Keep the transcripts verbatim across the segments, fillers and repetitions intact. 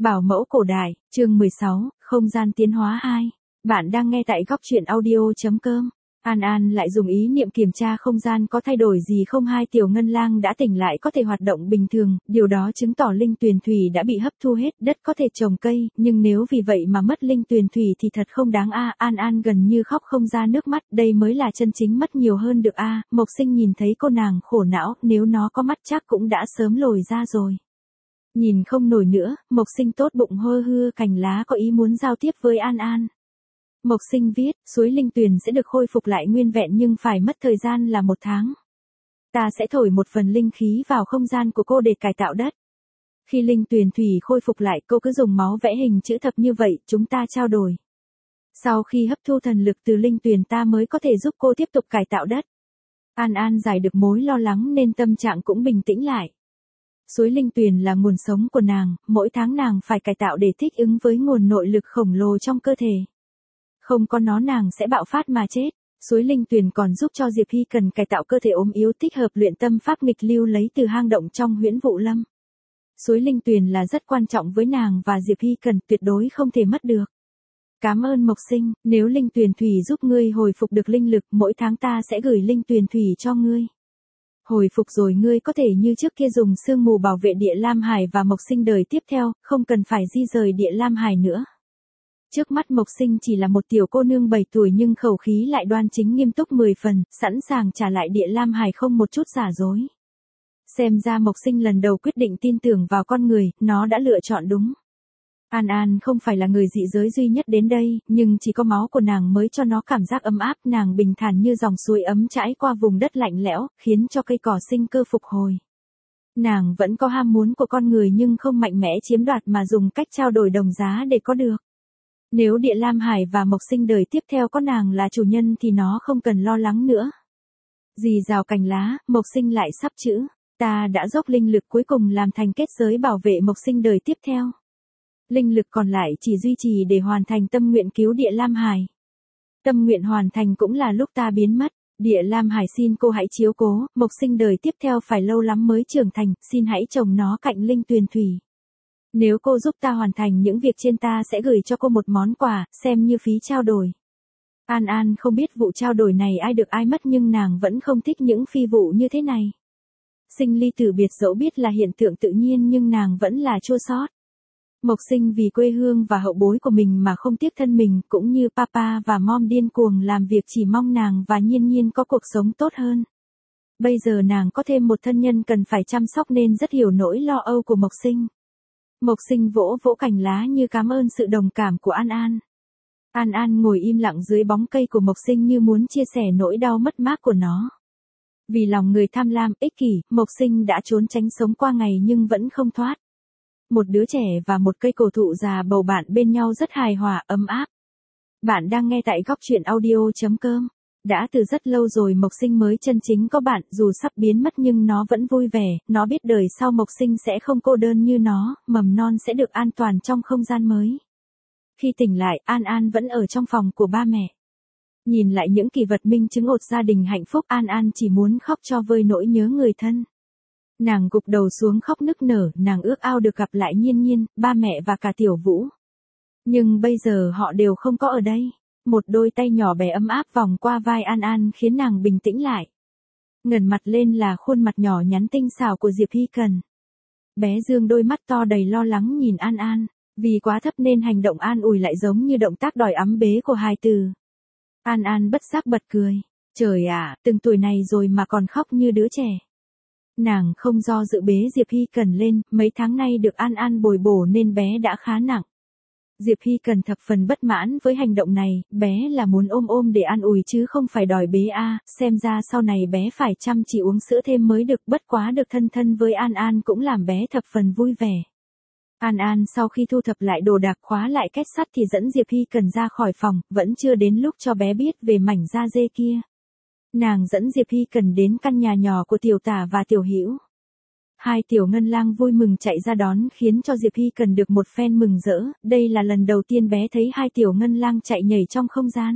Bảo mẫu cổ đại, chương mười sáu, không gian tiến hóa hai. Bạn đang nghe tại góc truyện audio.com. An An lại dùng ý niệm kiểm tra không gian có thay đổi gì không. Hai tiểu ngân lang đã tỉnh lại có thể hoạt động bình thường, điều đó chứng tỏ linh tuyền thủy đã bị hấp thu hết, đất có thể trồng cây, nhưng nếu vì vậy mà mất linh tuyền thủy thì thật không đáng a. An An gần như khóc không ra nước mắt, đây mới là chân chính mất nhiều hơn được a. Mộc Sinh nhìn thấy cô nàng khổ não, nếu nó có mắt chắc cũng đã sớm lồi ra rồi. Nhìn không nổi nữa, Mộc Sinh tốt bụng hơ hưa cành lá có ý muốn giao tiếp với An An. Mộc Sinh viết, suối linh tuyền sẽ được khôi phục lại nguyên vẹn nhưng phải mất thời gian là một tháng. Ta sẽ thổi một phần linh khí vào không gian của cô để cải tạo đất. Khi linh tuyền thủy khôi phục lại, cô cứ dùng máu vẽ hình chữ thập như vậy, chúng ta trao đổi. Sau khi hấp thu thần lực từ linh tuyền ta mới có thể giúp cô tiếp tục cải tạo đất. An An giải được mối lo lắng nên tâm trạng cũng bình tĩnh lại. Suối linh tuyền là nguồn sống của nàng, mỗi tháng nàng phải cải tạo để thích ứng với nguồn nội lực khổng lồ trong cơ thể. Không có nó nàng sẽ bạo phát mà chết. Suối linh tuyền còn giúp cho Diệp Hy cần cải tạo cơ thể ốm yếu thích hợp luyện tâm pháp nghịch lưu lấy từ hang động trong Huyễn Vụ Lâm. Suối linh tuyền là rất quan trọng với nàng và Diệp Hy cần tuyệt đối không thể mất được. Cảm ơn Mộc Sinh, nếu linh tuyền thủy giúp ngươi hồi phục được linh lực, mỗi tháng ta sẽ gửi linh tuyền thủy cho ngươi. Hồi phục rồi ngươi có thể như trước kia dùng sương mù bảo vệ Địa Lam Hải và Mộc Sinh đời tiếp theo, không cần phải di rời Địa Lam Hải nữa. Trước mắt Mộc Sinh chỉ là một tiểu cô nương bảy tuổi nhưng khẩu khí lại đoan chính nghiêm túc mười phần, sẵn sàng trả lại Địa Lam Hải không một chút giả dối. Xem ra Mộc Sinh lần đầu quyết định tin tưởng vào con người, nó đã lựa chọn đúng. An An không phải là người dị giới duy nhất đến đây, nhưng chỉ có máu của nàng mới cho nó cảm giác ấm áp, nàng bình thản như dòng suối ấm chảy qua vùng đất lạnh lẽo, khiến cho cây cỏ sinh cơ phục hồi. Nàng vẫn có ham muốn của con người nhưng không mạnh mẽ chiếm đoạt mà dùng cách trao đổi đồng giá để có được. Nếu Địa Lam Hải và Mộc Sinh đời tiếp theo có nàng là chủ nhân thì nó không cần lo lắng nữa. Dì rào cành lá, Mộc Sinh lại sắp chữ, ta đã dốc linh lực cuối cùng làm thành kết giới bảo vệ Mộc Sinh đời tiếp theo. Linh lực còn lại chỉ duy trì để hoàn thành tâm nguyện cứu Địa Lam Hải. Tâm nguyện hoàn thành cũng là lúc ta biến mất. Địa Lam Hải xin cô hãy chiếu cố, Mộc Sinh đời tiếp theo phải lâu lắm mới trưởng thành, xin hãy trồng nó cạnh linh tuyền thủy. Nếu cô giúp ta hoàn thành những việc trên ta sẽ gửi cho cô một món quà, xem như phí trao đổi. An An không biết vụ trao đổi này ai được ai mất nhưng nàng vẫn không thích những phi vụ như thế này. Sinh ly tử biệt dẫu biết là hiện tượng tự nhiên nhưng nàng vẫn là chua xót. Mộc Sinh vì quê hương và hậu bối của mình mà không tiếc thân mình, cũng như Papa và Mom điên cuồng làm việc chỉ mong nàng và Nhiên Nhiên có cuộc sống tốt hơn. Bây giờ nàng có thêm một thân nhân cần phải chăm sóc nên rất hiểu nỗi lo âu của Mộc Sinh. Mộc Sinh vỗ vỗ cành lá như cảm ơn sự đồng cảm của An An. An An ngồi im lặng dưới bóng cây của Mộc Sinh như muốn chia sẻ nỗi đau mất mát của nó. Vì lòng người tham lam, ích kỷ, Mộc Sinh đã trốn tránh sống qua ngày nhưng vẫn không thoát. Một đứa trẻ và một cây cổ thụ già bầu bạn bên nhau rất hài hòa, ấm áp. Bạn đang nghe tại góc truyện audio.com. Đã từ rất lâu rồi Mộc Sinh mới chân chính có bạn, dù sắp biến mất nhưng nó vẫn vui vẻ, nó biết đời sau Mộc Sinh sẽ không cô đơn như nó, mầm non sẽ được an toàn trong không gian mới. Khi tỉnh lại, An An vẫn ở trong phòng của ba mẹ. Nhìn lại những kỷ vật minh chứng ột gia đình hạnh phúc, An An chỉ muốn khóc cho vơi nỗi nhớ người thân. Nàng gục đầu xuống khóc nức nở, nàng ước ao được gặp lại Nhiên Nhiên, ba mẹ và cả Tiểu Vũ. Nhưng bây giờ họ đều không có ở đây. Một đôi tay nhỏ bé ấm áp vòng qua vai An An khiến nàng bình tĩnh lại. Ngẩng mặt lên là khuôn mặt nhỏ nhắn tinh xảo của Diệp Hy Cần. Bé dương đôi mắt to đầy lo lắng nhìn An An, vì quá thấp nên hành động an ủi lại giống như động tác đòi ấm bế của hài tử. An An bất giác bật cười. Trời ạ, từng tuổi này rồi mà còn khóc như đứa trẻ. Nàng không do dự bế Diệp Hy Cần lên, mấy tháng nay được An An bồi bổ nên bé đã khá nặng. Diệp Hy Cần thập phần bất mãn với hành động này, bé là muốn ôm ôm để an ủi chứ không phải đòi bế a, xem ra sau này bé phải chăm chỉ uống sữa thêm mới được, bất quá được thân thân với An An cũng làm bé thập phần vui vẻ. An An sau khi thu thập lại đồ đạc khóa lại két sắt thì dẫn Diệp Hy Cần ra khỏi phòng, vẫn chưa đến lúc cho bé biết về mảnh da dê kia. Nàng dẫn Diệp Hy Cần đến căn nhà nhỏ của Tiểu Tả và Tiểu Hữu. Hai tiểu ngân lang vui mừng chạy ra đón khiến cho Diệp Hy Cần được một phen mừng rỡ, đây là lần đầu tiên bé thấy hai tiểu ngân lang chạy nhảy trong không gian.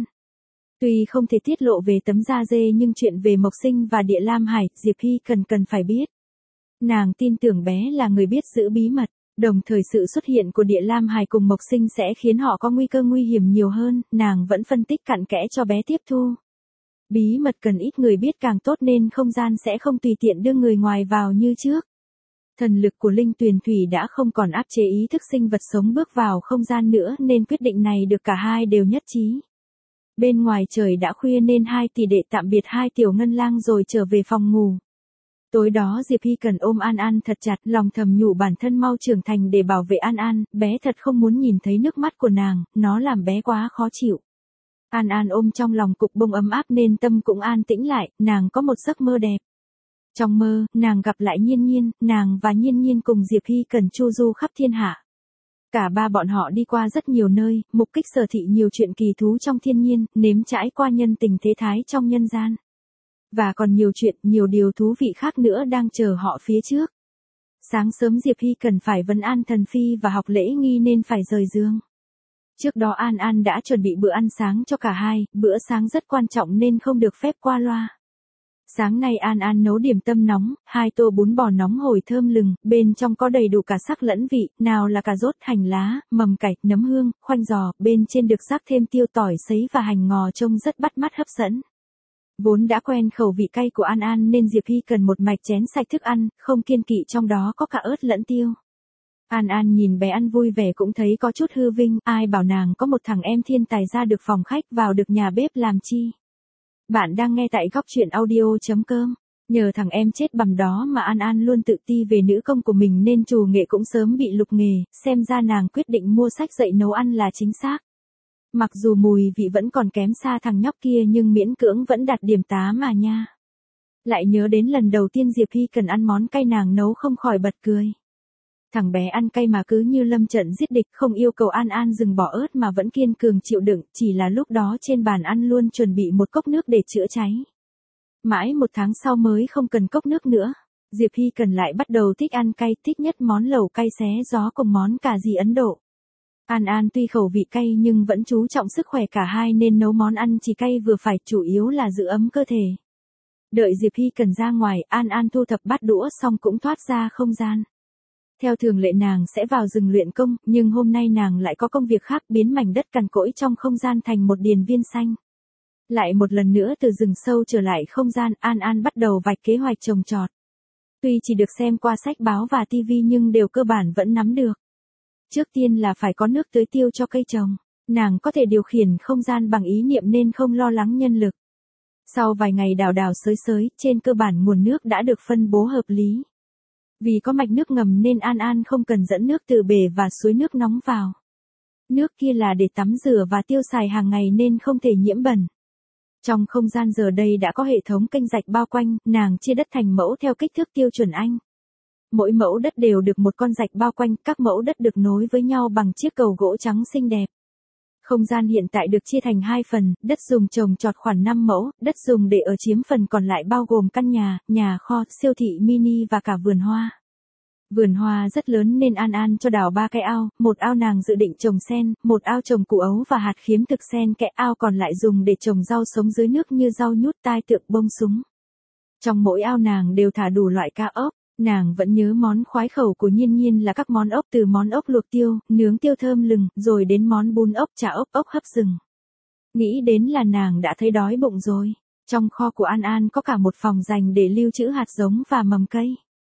Tuy không thể tiết lộ về tấm da dê nhưng chuyện về Mộc Sinh và Địa Lam Hải, Diệp Hy Cần cần phải biết. Nàng tin tưởng bé là người biết giữ bí mật. Đồng thời sự xuất hiện của Địa Lam Hải cùng Mộc Sinh sẽ khiến họ có nguy cơ nguy hiểm nhiều hơn, nàng vẫn phân tích cặn kẽ cho bé tiếp thu. Bí mật cần ít người biết càng tốt nên không gian sẽ không tùy tiện đưa người ngoài vào như trước. Thần lực của Linh Tuyền Thủy đã không còn áp chế ý thức sinh vật sống bước vào không gian nữa nên quyết định này được cả hai đều nhất trí. Bên ngoài trời đã khuya nên hai tỷ đệ tạm biệt hai tiểu ngân lang rồi trở về phòng ngủ. Tối đó Diệp Hy Cần ôm An An thật chặt, lòng thầm nhủ bản thân mau trưởng thành để bảo vệ An An, bé thật không muốn nhìn thấy nước mắt của nàng, nó làm bé quá khó chịu. An An ôm trong lòng cục bông ấm áp nên tâm cũng an tĩnh lại, nàng có một giấc mơ đẹp. Trong mơ, nàng gặp lại Nhiên Nhiên, nàng và Nhiên Nhiên cùng Diệp Hy Cần chu du khắp thiên hạ. Cả ba bọn họ đi qua rất nhiều nơi, mục kích sở thị nhiều chuyện kỳ thú trong thiên nhiên, nếm trải qua nhân tình thế thái trong nhân gian. Và còn nhiều chuyện, nhiều điều thú vị khác nữa đang chờ họ phía trước. Sáng sớm Diệp Hy Cần phải vấn an thần phi và học lễ nghi nên phải rời giường. Trước đó An An đã chuẩn bị bữa ăn sáng cho cả hai, bữa sáng rất quan trọng nên không được phép qua loa. Sáng nay An An nấu điểm tâm nóng, hai tô bún bò nóng hổi thơm lừng, bên trong có đầy đủ cả sắc lẫn vị, nào là cà rốt, hành lá, mầm cải, nấm hương, khoanh giò, bên trên được rắc thêm tiêu tỏi sấy và hành ngò trông rất bắt mắt hấp dẫn. Vốn đã quen khẩu vị cay của An An nên Diệp Hy Cần một mạch chén sạch thức ăn, không kiêng kỵ trong đó có cả ớt lẫn tiêu. An An nhìn bé ăn vui vẻ cũng thấy có chút hư vinh, ai bảo nàng có một thằng em thiên tài ra được phòng khách vào được nhà bếp làm chi. Bạn đang nghe tại góc truyện audio chấm com. Nhờ thằng em chết bằm đó mà An An luôn tự ti về nữ công của mình nên trù nghệ cũng sớm bị lục nghề, xem ra nàng quyết định mua sách dạy nấu ăn là chính xác. Mặc dù mùi vị vẫn còn kém xa thằng nhóc kia nhưng miễn cưỡng vẫn đạt điểm tám mà nha. Lại nhớ đến lần đầu tiên Diệp Hy Cần ăn món cay nàng nấu không khỏi bật cười. Thằng bé ăn cay mà cứ như lâm trận giết địch, không yêu cầu An An dừng bỏ ớt mà vẫn kiên cường chịu đựng, chỉ là lúc đó trên bàn ăn luôn chuẩn bị một cốc nước để chữa cháy. Mãi một tháng sau mới không cần cốc nước nữa, Diệp Hy Cần lại bắt đầu thích ăn cay, thích nhất món lẩu cay xé gió cùng món cà ri Ấn Độ. An An tuy khẩu vị cay nhưng vẫn chú trọng sức khỏe cả hai nên nấu món ăn chỉ cay vừa phải, chủ yếu là giữ ấm cơ thể. Đợi Diệp Hy Cần ra ngoài, An An thu thập bát đũa xong cũng thoát ra không gian. Theo thường lệ nàng sẽ vào rừng luyện công, nhưng hôm nay nàng lại có công việc khác, biến mảnh đất cằn cỗi trong không gian thành một điền viên xanh. Lại một lần nữa từ rừng sâu trở lại không gian, An An bắt đầu vạch kế hoạch trồng trọt. Tuy chỉ được xem qua sách báo và tivi nhưng đều cơ bản vẫn nắm được. Trước tiên là phải có nước tưới tiêu cho cây trồng, nàng có thể điều khiển không gian bằng ý niệm nên không lo lắng nhân lực. Sau vài ngày đào đào xới xới, trên cơ bản nguồn nước đã được phân bố hợp lý. Vì có mạch nước ngầm nên An An không cần dẫn nước từ bể và suối nước nóng vào. Nước kia là để tắm rửa và tiêu xài hàng ngày nên không thể nhiễm bẩn. Trong không gian giờ đây đã có hệ thống kênh rạch bao quanh, nàng chia đất thành mẫu theo kích thước tiêu chuẩn Anh. Mỗi mẫu đất đều được một con rạch bao quanh, các mẫu đất được nối với nhau bằng chiếc cầu gỗ trắng xinh đẹp. Không gian hiện tại được chia thành hai phần, đất dùng trồng trọt khoảng năm mẫu, đất dùng để ở chiếm phần còn lại bao gồm căn nhà, nhà kho, siêu thị mini và cả vườn hoa. Vườn hoa rất lớn nên An An cho đào ba cái ao, một ao nàng dự định trồng sen, một ao trồng củ ấu và hạt khiếm thực sen, kẽ ao còn lại dùng để trồng rau sống dưới nước như rau nhút, tai tượng, bông súng. Trong mỗi ao nàng đều thả đủ loại cá ốc. Nàng vẫn nhớ món khoái khẩu của Nhiên Nhiên là các món ốc, từ món ốc luộc tiêu, nướng tiêu thơm lừng, rồi đến món bún ốc, chả ốc, ốc hấp rừng. Nghĩ đến là nàng đã thấy đói bụng rồi. Trong kho của An An có cả một phòng dành để lưu trữ hạt giống và mầm cây.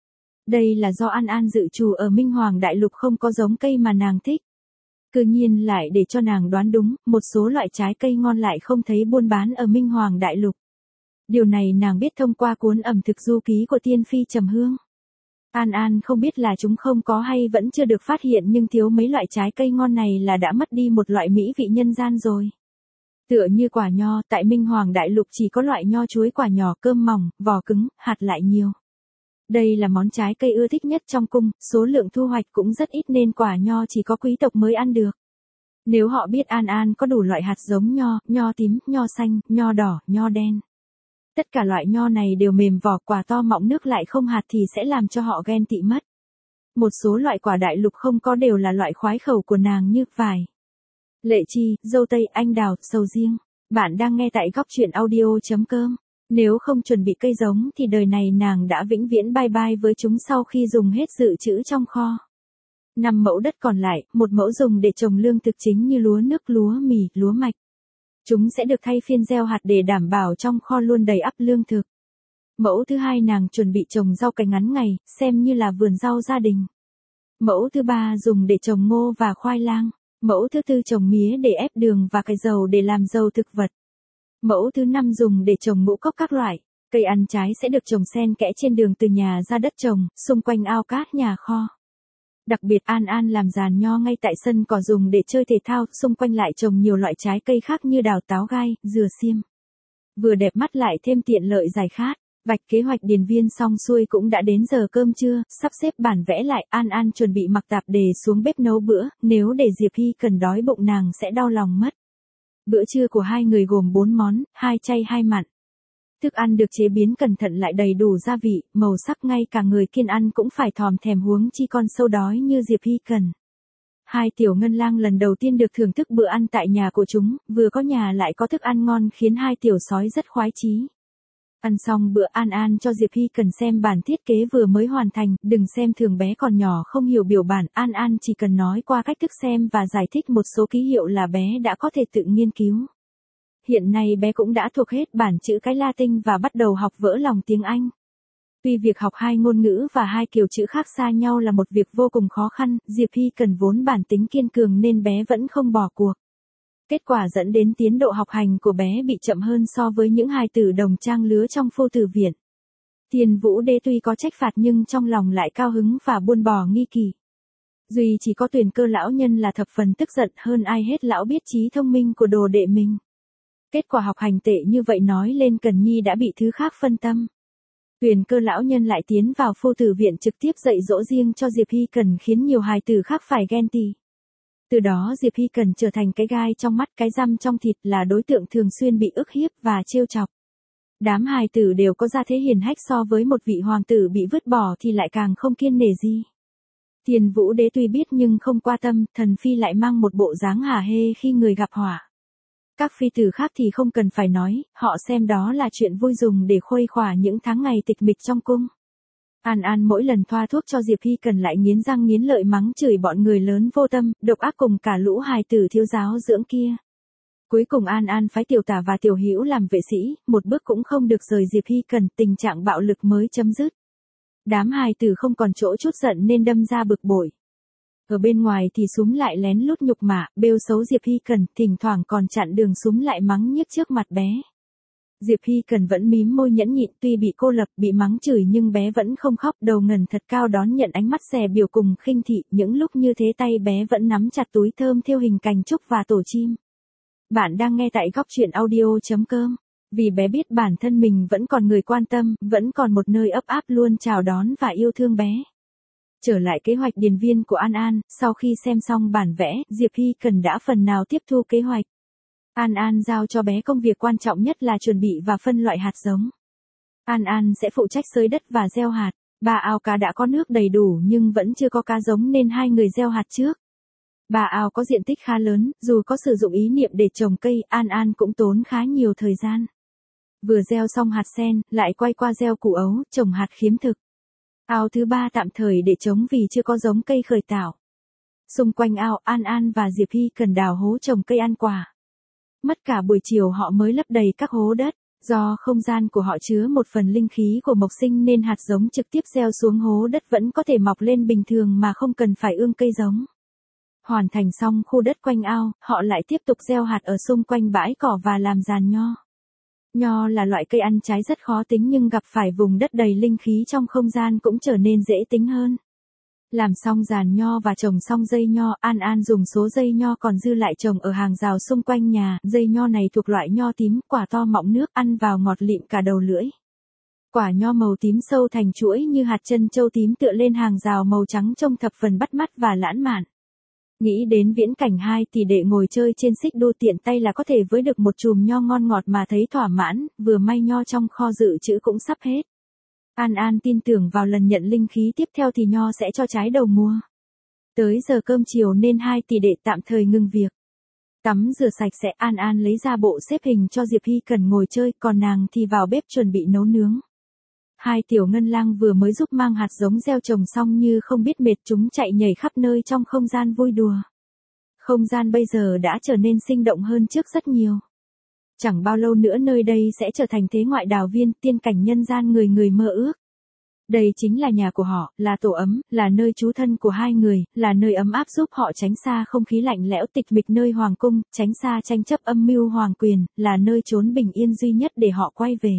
Đây là do An An dự trù ở Minh Hoàng Đại Lục không có giống cây mà nàng thích. Cứ nhiên lại để cho nàng đoán đúng, một số loại trái cây ngon lại không thấy buôn bán ở Minh Hoàng Đại Lục. Điều này nàng biết thông qua cuốn ẩm thực du ký của Tiên Phi Trầm Hương. An An không biết là chúng không có hay vẫn chưa được phát hiện nhưng thiếu mấy loại trái cây ngon này là đã mất đi một loại mỹ vị nhân gian rồi. Tựa như quả nho, tại Minh Hoàng Đại Lục chỉ có loại nho chuối quả nhỏ, cơm mỏng, vỏ cứng, hạt lại nhiều. Đây là món trái cây ưa thích nhất trong cung, số lượng thu hoạch cũng rất ít nên quả nho chỉ có quý tộc mới ăn được. Nếu họ biết An An có đủ loại hạt giống nho, nho tím, nho xanh, nho đỏ, nho đen. Tất cả loại nho này đều mềm vỏ, quả to mọng nước lại không hạt thì sẽ làm cho họ ghen tị mất. Một số loại quả đại lục không có đều là loại khoái khẩu của nàng như vải, lệ chi, dâu tây, anh đào, sầu riêng. Bạn đang nghe tại góc truyện audio chấm com. Nếu không chuẩn bị cây giống thì đời này nàng đã vĩnh viễn bye bye với chúng sau khi dùng hết dự trữ trong kho. năm mẫu đất còn lại, một mẫu dùng để trồng lương thực chính như lúa nước, lúa mì, lúa mạch. Chúng sẽ được thay phiên gieo hạt để đảm bảo trong kho luôn đầy ắp lương thực. Mẫu thứ hai nàng chuẩn bị trồng rau cải ngắn ngày, xem như là vườn rau gia đình. Mẫu thứ ba dùng để trồng ngô và khoai lang. Mẫu thứ tư trồng mía để ép đường và cải dầu để làm dầu thực vật. Mẫu thứ năm dùng để trồng ngũ cốc các loại. Cây ăn trái sẽ được trồng xen kẽ trên đường từ nhà ra đất trồng, xung quanh ao cát nhà kho. Đặc biệt An An làm giàn nho ngay tại sân cỏ dùng để chơi thể thao, xung quanh lại trồng nhiều loại trái cây khác như đào, táo gai, dừa xiêm. Vừa đẹp mắt lại thêm tiện lợi giải khát. Vạch kế hoạch điền viên xong xuôi cũng đã đến giờ cơm trưa, sắp xếp bản vẽ lại, An An chuẩn bị mặc tạp dề xuống bếp nấu bữa, nếu để Diệp Hy cần đói bụng nàng sẽ đau lòng mất. Bữa trưa của hai người gồm bốn món, hai chay hai mặn. Thức ăn được chế biến cẩn thận lại đầy đủ gia vị, màu sắc ngay cả người kiêng ăn cũng phải thòm thèm, huống chi con sâu đói như Diệp Hy cần. Hai tiểu ngân lang lần đầu tiên được thưởng thức bữa ăn tại nhà của chúng, vừa có nhà lại có thức ăn ngon khiến hai tiểu sói rất khoái chí. Ăn xong bữa An An cho Diệp Hy cần xem bản thiết kế vừa mới hoàn thành, đừng xem thường bé còn nhỏ không hiểu biểu bản, An An chỉ cần nói qua cách thức xem và giải thích một số ký hiệu là bé đã có thể tự nghiên cứu. Hiện nay bé cũng đã thuộc hết bản chữ cái Latin và bắt đầu học vỡ lòng tiếng Anh. Tuy việc học hai ngôn ngữ và hai kiểu chữ khác xa nhau là một việc vô cùng khó khăn, Diệp Hy cần vốn bản tính kiên cường nên bé vẫn không bỏ cuộc. Kết quả dẫn đến tiến độ học hành của bé bị chậm hơn so với những hài tử đồng trang lứa trong Phu Tử Viện. Tiền Vũ Đế tuy có trách phạt nhưng trong lòng lại cao hứng và buông bỏ nghi kỷ. Duy chỉ có Tuyền Cơ lão nhân là thập phần tức giận, hơn ai hết lão biết trí thông minh của đồ đệ mình. Kết quả học hành tệ như vậy nói lên Cần Nhi đã bị thứ khác phân tâm. Tuyền Cơ lão nhân lại tiến vào Phu Tử Viện trực tiếp dạy dỗ riêng cho Diệp Hy Cần khiến nhiều hài tử khác phải ghen tị. Từ đó Diệp Hy Cần trở thành cái gai trong mắt, cái răm trong thịt, là đối tượng thường xuyên bị ức hiếp và trêu chọc. Đám hài tử đều có gia thế hiền hách, so với một vị hoàng tử bị vứt bỏ thì lại càng không kiêng nể gì. Tiền Vũ Đế tuy biết nhưng không qua tâm, thần phi lại mang một bộ dáng hả hê khi người gặp họa. Các phi tử khác thì không cần phải nói, họ xem đó là chuyện vui dùng để khuây khỏa những tháng ngày tịch mịch trong cung. An An mỗi lần thoa thuốc cho Diệp Hy Cần lại nghiến răng nghiến lợi mắng chửi bọn người lớn vô tâm, độc ác cùng cả lũ hài tử thiếu giáo dưỡng kia. Cuối cùng An An phái Tiểu Tả và Tiểu Hữu làm vệ sĩ, một bước cũng không được rời Diệp Hy Cần, tình trạng bạo lực mới chấm dứt. Đám hài tử không còn chỗ chút giận nên đâm ra bực bội. Ở bên ngoài thì súm lại lén lút nhục mạ, bêu xấu Diệp Hy Cần, thỉnh thoảng còn chặn đường súm lại mắng nhiếc trước mặt bé. Diệp Hy Cần vẫn mím môi nhẫn nhịn, tuy bị cô lập, bị mắng chửi nhưng bé vẫn không khóc, đầu ngần thật cao đón nhận ánh mắt xè biểu cùng khinh thị, những lúc như thế tay bé vẫn nắm chặt túi thơm thêu hình cành trúc và tổ chim. Bạn đang nghe tại góc truyện audio chấm com. Vì bé biết bản thân mình vẫn còn người quan tâm, vẫn còn một nơi ấp áp luôn chào đón và yêu thương bé. Trở lại kế hoạch điền viên của An An, sau khi xem xong bản vẽ, Diệp Hy Cần đã phần nào tiếp thu kế hoạch. An An giao cho bé công việc quan trọng nhất là chuẩn bị và phân loại hạt giống. An An sẽ phụ trách xới đất và gieo hạt. Ba ao cá đã có nước đầy đủ nhưng vẫn chưa có cá giống nên hai người gieo hạt trước. Ba ao có diện tích khá lớn, dù có sử dụng ý niệm để trồng cây, An An cũng tốn khá nhiều thời gian. Vừa gieo xong hạt sen, lại quay qua gieo củ ấu, trồng hạt khiếm thực. Ao thứ ba tạm thời để trống vì chưa có giống cây khởi tạo. Xung quanh ao, An An và Diệp Hy Cần đào hố trồng cây ăn quả. Mất cả buổi chiều họ mới lấp đầy các hố đất, do không gian của họ chứa một phần linh khí của mộc sinh nên hạt giống trực tiếp gieo xuống hố đất vẫn có thể mọc lên bình thường mà không cần phải ươm cây giống. Hoàn thành xong khu đất quanh ao, họ lại tiếp tục gieo hạt ở xung quanh bãi cỏ và làm giàn nho. Nho là loại cây ăn trái rất khó tính nhưng gặp phải vùng đất đầy linh khí trong không gian cũng trở nên dễ tính hơn. Làm xong giàn nho và trồng xong dây nho, An An dùng số dây nho còn dư lại trồng ở hàng rào xung quanh nhà, dây nho này thuộc loại nho tím, quả to mọng nước, ăn vào ngọt lịm cả đầu lưỡi. Quả nho màu tím sâu thành chuỗi như hạt chân châu tím tựa lên hàng rào màu trắng trông thập phần bắt mắt và lãng mạn. Nghĩ đến viễn cảnh hai tỷ đệ ngồi chơi trên xích đu tiện tay là có thể với được một chùm nho ngon ngọt mà thấy thỏa mãn, vừa may nho trong kho dự trữ cũng sắp hết. An An tin tưởng vào lần nhận linh khí tiếp theo thì nho sẽ cho trái đầu mùa. Tới giờ cơm chiều nên hai tỷ đệ tạm thời ngừng việc. Tắm rửa sạch sẽ, An An lấy ra bộ xếp hình cho Diệp Hy Cần ngồi chơi, còn nàng thì vào bếp chuẩn bị nấu nướng. Hai tiểu ngân lang vừa mới giúp mang hạt giống gieo trồng xong như không biết mệt, chúng chạy nhảy khắp nơi trong không gian vui đùa. Không gian bây giờ đã trở nên sinh động hơn trước rất nhiều. Chẳng bao lâu nữa nơi đây sẽ trở thành thế ngoại đào viên, tiên cảnh nhân gian người người mơ ước. Đây chính là nhà của họ, là tổ ấm, là nơi trú thân của hai người, là nơi ấm áp giúp họ tránh xa không khí lạnh lẽo tịch mịch nơi hoàng cung, tránh xa tranh chấp âm mưu hoàng quyền, là nơi trốn bình yên duy nhất để họ quay về.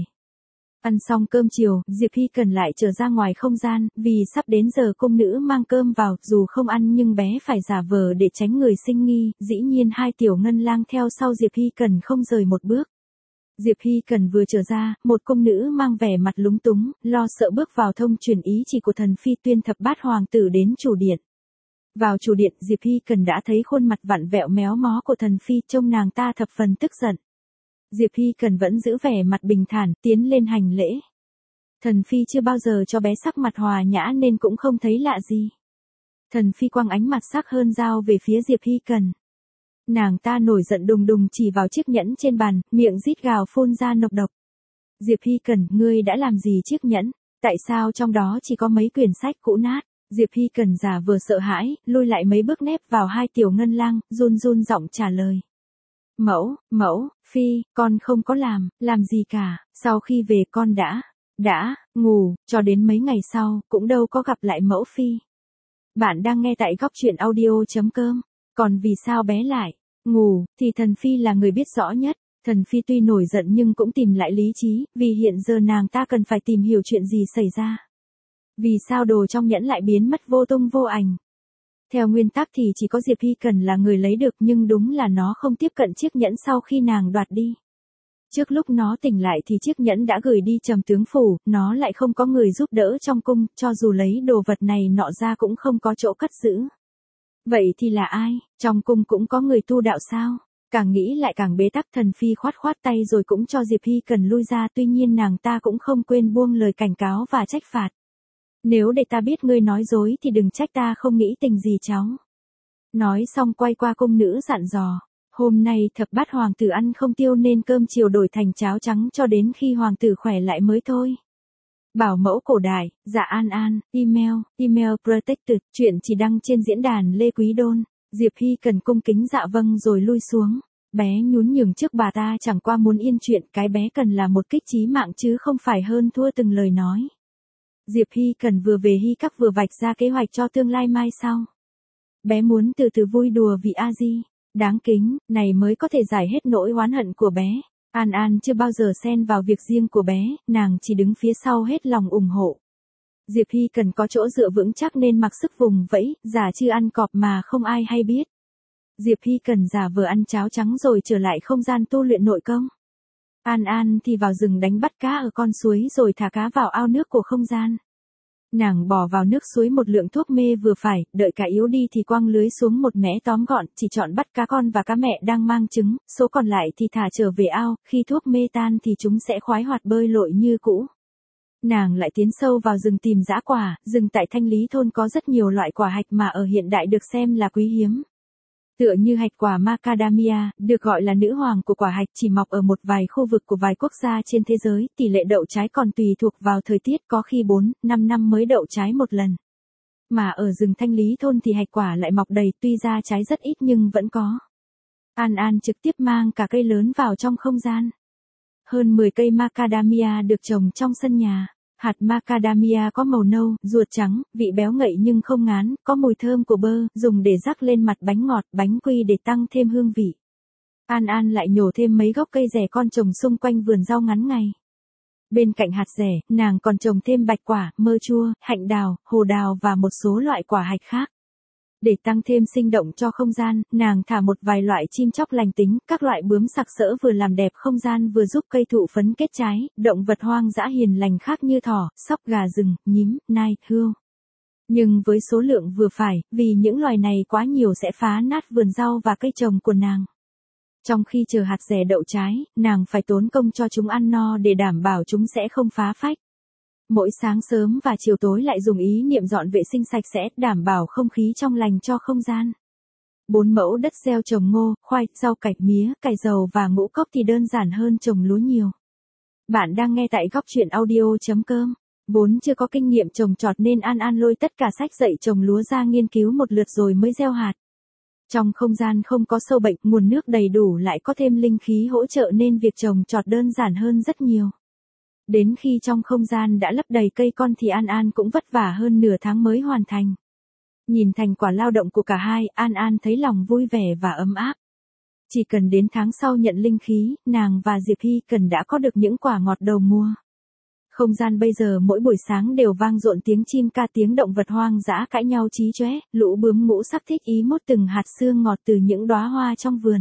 Ăn xong cơm chiều, Diệp Hy cần lại trở ra ngoài không gian, vì sắp đến giờ cung nữ mang cơm vào, dù không ăn nhưng bé phải giả vờ để tránh người sinh nghi, dĩ nhiên hai tiểu ngân lang theo sau Diệp Hy cần không rời một bước. Diệp Hy cần vừa trở ra, một cung nữ mang vẻ mặt lúng túng, lo sợ bước vào thông truyền ý chỉ của thần phi tuyên thập bát hoàng tử đến chủ điện. Vào chủ điện, Diệp Hy cần đã thấy khuôn mặt vặn vẹo méo mó của thần phi, trông nàng ta thập phần tức giận. Diệp Hy cần vẫn giữ vẻ mặt bình thản, tiến lên hành lễ. Thần phi chưa bao giờ cho bé sắc mặt hòa nhã nên cũng không thấy lạ gì. Thần phi quăng ánh mặt sắc hơn dao về phía Diệp Hy cần. Nàng ta nổi giận đùng đùng chỉ vào chiếc nhẫn trên bàn, miệng rít gào phun ra nọc độc. Diệp Hy cần, ngươi đã làm gì chiếc nhẫn? Tại sao trong đó chỉ có mấy quyển sách cũ nát? Diệp Hy cần giả vờ sợ hãi, lui lại mấy bước nép vào hai tiểu ngân lang, run run giọng trả lời. Mẫu, mẫu, phi, con không có làm, làm gì cả, sau khi về con đã, đã, ngủ, cho đến mấy ngày sau, cũng đâu có gặp lại mẫu phi. Bạn đang nghe tại góc truyện audio chấm com, còn vì sao bé lại, ngủ, thì thần phi là người biết rõ nhất, thần phi tuy nổi giận nhưng cũng tìm lại lý trí, vì hiện giờ nàng ta cần phải tìm hiểu chuyện gì xảy ra. Vì sao đồ trong nhẫn lại biến mất vô tung vô ảnh. Theo nguyên tắc thì chỉ có Diệp Hy cần là người lấy được nhưng đúng là nó không tiếp cận chiếc nhẫn sau khi nàng đoạt đi. Trước lúc nó tỉnh lại thì chiếc nhẫn đã gửi đi trầm tướng phủ, nó lại không có người giúp đỡ trong cung, cho dù lấy đồ vật này nọ ra cũng không có chỗ cất giữ. Vậy thì là ai? Trong cung cũng có người tu đạo sao? Càng nghĩ lại càng bế tắc, thần phi khoát khoát tay rồi cũng cho Diệp Hy cần lui ra, tuy nhiên nàng ta cũng không quên buông lời cảnh cáo và trách phạt. Nếu để ta biết ngươi nói dối thì đừng trách ta không nghĩ tình gì cháu. Nói xong quay qua cung nữ dặn dò. Hôm nay thập bát hoàng tử ăn không tiêu nên cơm chiều đổi thành cháo trắng cho đến khi hoàng tử khỏe lại mới thôi. Bảo mẫu cổ đại, dạ An An, email, email protected, chuyện chỉ đăng trên diễn đàn Lê Quý Đôn. Diệp Hy cần cung kính dạ vâng rồi lui xuống. Bé nhún nhường trước bà ta chẳng qua muốn yên chuyện, cái bé cần là một kích chí mạng chứ không phải hơn thua từng lời nói. Diệp Hy cần vừa về Hy Các vừa vạch ra kế hoạch cho tương lai mai sau. Bé muốn từ từ vui đùa vì A Di, đáng kính, này mới có thể giải hết nỗi oán hận của bé. An An chưa bao giờ xen vào việc riêng của bé, nàng chỉ đứng phía sau hết lòng ủng hộ. Diệp Hy cần có chỗ dựa vững chắc nên mặc sức vùng vẫy, giả chưa ăn cọp mà không ai hay biết. Diệp Hy cần giả vờ ăn cháo trắng rồi trở lại không gian tu luyện nội công. An An thì vào rừng đánh bắt cá ở con suối rồi thả cá vào ao nước của không gian. Nàng bỏ vào nước suối một lượng thuốc mê vừa phải, đợi cá yếu đi thì quăng lưới xuống một mẻ tóm gọn, chỉ chọn bắt cá con và cá mẹ đang mang trứng, số còn lại thì thả trở về ao, khi thuốc mê tan thì chúng sẽ khoái hoạt bơi lội như cũ. Nàng lại tiến sâu vào rừng tìm dã quả, rừng tại Thanh Lý thôn có rất nhiều loại quả hạch mà ở hiện đại được xem là quý hiếm. Tựa như hạch quả macadamia, được gọi là nữ hoàng của quả hạch, chỉ mọc ở một vài khu vực của vài quốc gia trên thế giới, tỷ lệ đậu trái còn tùy thuộc vào thời tiết, có khi bốn, năm năm mới đậu trái một lần. Mà ở rừng Thanh Lý thôn thì hạch quả lại mọc đầy, tuy ra trái rất ít nhưng vẫn có. An An trực tiếp mang cả cây lớn vào trong không gian. Hơn mười cây macadamia được trồng trong sân nhà. Hạt macadamia có màu nâu, ruột trắng, vị béo ngậy nhưng không ngán, có mùi thơm của bơ, dùng để rắc lên mặt bánh ngọt, bánh quy để tăng thêm hương vị. An An lại nhổ thêm mấy gốc cây rẻ con trồng xung quanh vườn rau ngắn ngày. Bên cạnh hạt rẻ, nàng còn trồng thêm bạch quả, mơ chua, hạnh đào, hồ đào và một số loại quả hạch khác. Để tăng thêm sinh động cho không gian, nàng thả một vài loại chim chóc lành tính, các loại bướm sặc sỡ vừa làm đẹp không gian vừa giúp cây thụ phấn kết trái, động vật hoang dã hiền lành khác như thỏ, sóc, gà rừng, nhím, nai, hươu. Nhưng với số lượng vừa phải, vì những loài này quá nhiều sẽ phá nát vườn rau và cây trồng của nàng. Trong khi chờ hạt rẻ đậu trái, nàng phải tốn công cho chúng ăn no để đảm bảo chúng sẽ không phá phách. Mỗi sáng sớm và chiều tối lại dùng ý niệm dọn vệ sinh sạch sẽ, đảm bảo không khí trong lành cho không gian. Bốn mẫu đất gieo trồng ngô, khoai, rau cải, mía, cải dầu và ngũ cốc thì đơn giản hơn trồng lúa nhiều. Bạn đang nghe tại góc truyện audio chấm com. Vốn chưa có kinh nghiệm trồng trọt nên An An lôi tất cả sách dạy trồng lúa ra nghiên cứu một lượt rồi mới gieo hạt. Trong không gian không có sâu bệnh, nguồn nước đầy đủ lại có thêm linh khí hỗ trợ nên việc trồng trọt đơn giản hơn rất nhiều. Đến khi trong không gian đã lấp đầy cây con thì An An cũng vất vả hơn nửa tháng mới hoàn thành. Nhìn thành quả lao động của cả hai, An An thấy lòng vui vẻ và ấm áp. Chỉ cần đến tháng sau nhận linh khí, nàng và Diệp Hy Cần đã có được những quả ngọt đầu mùa. Không gian bây giờ mỗi buổi sáng đều vang dội tiếng chim ca, tiếng động vật hoang dã cãi nhau chí chóe, lũ bướm ngũ sắc thích ý mút từng hạt sương ngọt từ những đóa hoa trong vườn.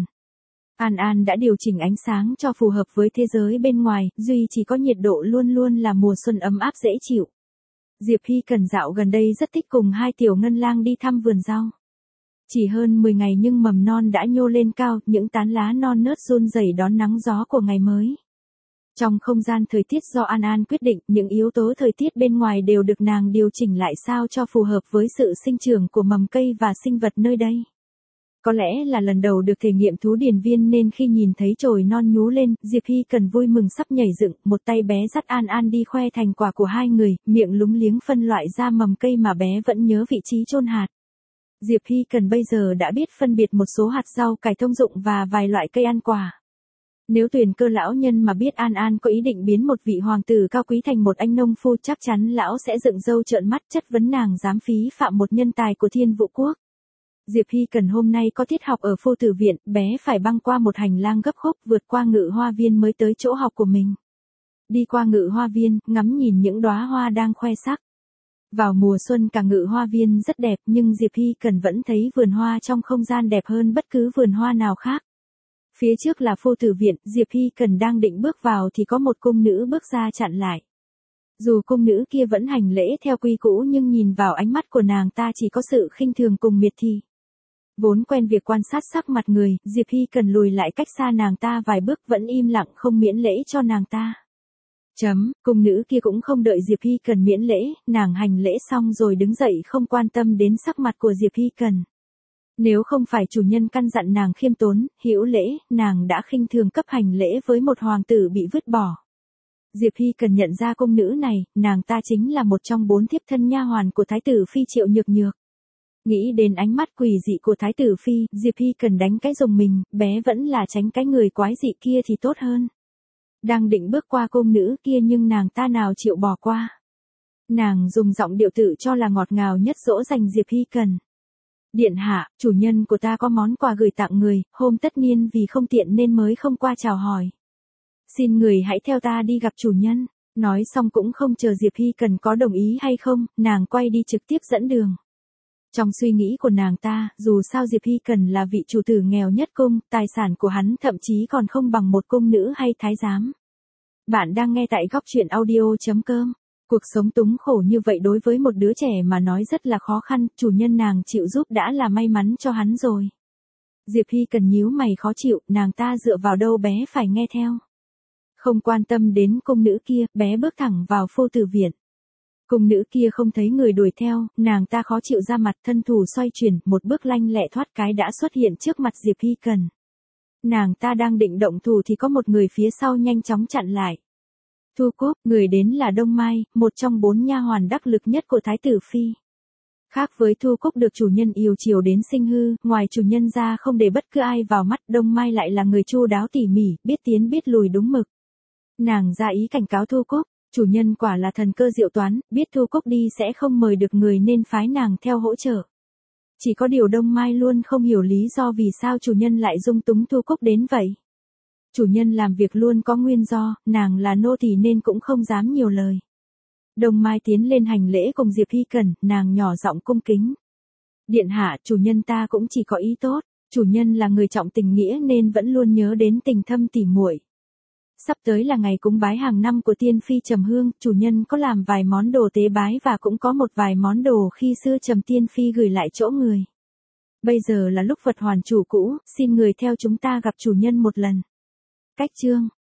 An An đã điều chỉnh ánh sáng cho phù hợp với thế giới bên ngoài, duy chỉ có nhiệt độ luôn luôn là mùa xuân ấm áp dễ chịu. Diệp Hy Cần dạo gần đây rất thích cùng hai tiểu ngân lang đi thăm vườn rau. Chỉ hơn mười ngày nhưng mầm non đã nhô lên cao, những tán lá non nớt run rẩy đón nắng gió của ngày mới. Trong không gian thời tiết do An An quyết định, những yếu tố thời tiết bên ngoài đều được nàng điều chỉnh lại sao cho phù hợp với sự sinh trưởng của mầm cây và sinh vật nơi đây. Có lẽ là lần đầu được thể nghiệm thú điền viên nên khi nhìn thấy chồi non nhú lên, Diệp Hy Cần vui mừng sắp nhảy dựng, một tay bé dắt An An đi khoe thành quả của hai người, miệng lúng liếng phân loại ra mầm cây mà bé vẫn nhớ vị trí chôn hạt. Diệp Hy Cần bây giờ đã biết phân biệt một số hạt rau cải thông dụng và vài loại cây ăn quả. Nếu Tuyền Cơ lão nhân mà biết An An có ý định biến một vị hoàng tử cao quý thành một anh nông phu, chắc chắn lão sẽ dựng râu trợn mắt chất vấn nàng dám phí phạm một nhân tài của Thiên Vũ Quốc. Diệp Hy Cần hôm nay có tiết học ở phu tử viện, bé phải băng qua một hành lang gấp khúc, vượt qua ngự hoa viên mới tới chỗ học của mình. Đi qua ngự hoa viên, ngắm nhìn những đóa hoa đang khoe sắc. Vào mùa xuân cả ngự hoa viên rất đẹp nhưng Diệp Hy Cần vẫn thấy vườn hoa trong không gian đẹp hơn bất cứ vườn hoa nào khác. Phía trước là phu tử viện, Diệp Hy Cần đang định bước vào thì có một cung nữ bước ra chặn lại. Dù cung nữ kia vẫn hành lễ theo quy cũ nhưng nhìn vào ánh mắt của nàng ta chỉ có sự khinh thường cùng miệt thị. Vốn quen việc quan sát sắc mặt người, Diệp Hy Cần lùi lại cách xa nàng ta vài bước vẫn im lặng không miễn lễ cho nàng ta. Chấm, cung nữ kia cũng không đợi Diệp Hy Cần miễn lễ, nàng hành lễ xong rồi đứng dậy không quan tâm đến sắc mặt của Diệp Hy Cần. Nếu không phải chủ nhân căn dặn nàng khiêm tốn, hữu lễ, nàng đã khinh thường cấp hành lễ với một hoàng tử bị vứt bỏ. Diệp Hy Cần nhận ra cung nữ này, nàng ta chính là một trong bốn thiếp thân nha hoàn của thái tử phi Triệu Nhược Nhược. Nghĩ đến ánh mắt quỷ dị của thái tử phi, Diệp Hy Cần đánh cái rùng mình, bé vẫn là tránh cái người quái dị kia thì tốt hơn. Đang định bước qua cung nữ kia nhưng nàng ta nào chịu bỏ qua. Nàng dùng giọng điệu tự cho là ngọt ngào nhất dỗ dành Diệp Hy Cần. Điện hạ, chủ nhân của ta có món quà gửi tặng người, hôm tất niên vì không tiện nên mới không qua chào hỏi. Xin người hãy theo ta đi gặp chủ nhân. Nói xong cũng không chờ Diệp Hy Cần có đồng ý hay không, nàng quay đi trực tiếp dẫn đường. Trong suy nghĩ của nàng ta, dù sao Diệp Hy Cần là vị chủ tử nghèo nhất cung, tài sản của hắn thậm chí còn không bằng một cung nữ hay thái giám. Bạn đang nghe tại góc truyện audio chấm com. Cuộc sống túng khổ như vậy đối với một đứa trẻ mà nói rất là khó khăn, chủ nhân nàng chịu giúp đã là may mắn cho hắn rồi. Diệp Hy Cần nhíu mày khó chịu, nàng ta dựa vào đâu bé phải nghe theo. Không quan tâm đến cung nữ kia, bé bước thẳng vào phu tử viện. Cung nữ kia không thấy người đuổi theo, nàng ta khó chịu ra mặt, thân thủ xoay chuyển, một bước lanh lẹ thoát cái đã xuất hiện trước mặt Diệp Hy Cần. Nàng ta đang định động thủ thì có một người phía sau nhanh chóng chặn lại. Thu Cúc, người đến là Đông Mai, một trong bốn nha hoàn đắc lực nhất của thái tử phi. Khác với Thu Cúc được chủ nhân yêu chiều đến sinh hư, ngoài chủ nhân ra không để bất cứ ai vào mắt, Đông Mai lại là người chu đáo tỉ mỉ, biết tiến biết lùi đúng mực. Nàng ra ý cảnh cáo Thu Cúc, chủ nhân quả là thần cơ diệu toán, biết Thu Cúc đi sẽ không mời được người nên phái nàng theo hỗ trợ. Chỉ có điều Đông Mai luôn không hiểu lý do vì sao chủ nhân lại dung túng Thu Cúc đến vậy. Chủ nhân làm việc luôn có nguyên do, nàng là nô tỳ nên cũng không dám nhiều lời. Đông Mai tiến lên hành lễ cùng Diệp Hy Cần, nàng nhỏ giọng cung kính. Điện hạ, chủ nhân ta cũng chỉ có ý tốt, chủ nhân là người trọng tình nghĩa nên vẫn luôn nhớ đến tình thâm tỉ muội. Sắp tới là ngày cúng bái hàng năm của tiên phi Trầm Hương, chủ nhân có làm vài món đồ tế bái và cũng có một vài món đồ khi xưa Trầm tiên phi gửi lại chỗ người. Bây giờ là lúc vật hoàn chủ cũ, xin người theo chúng ta gặp chủ nhân một lần. Cách chương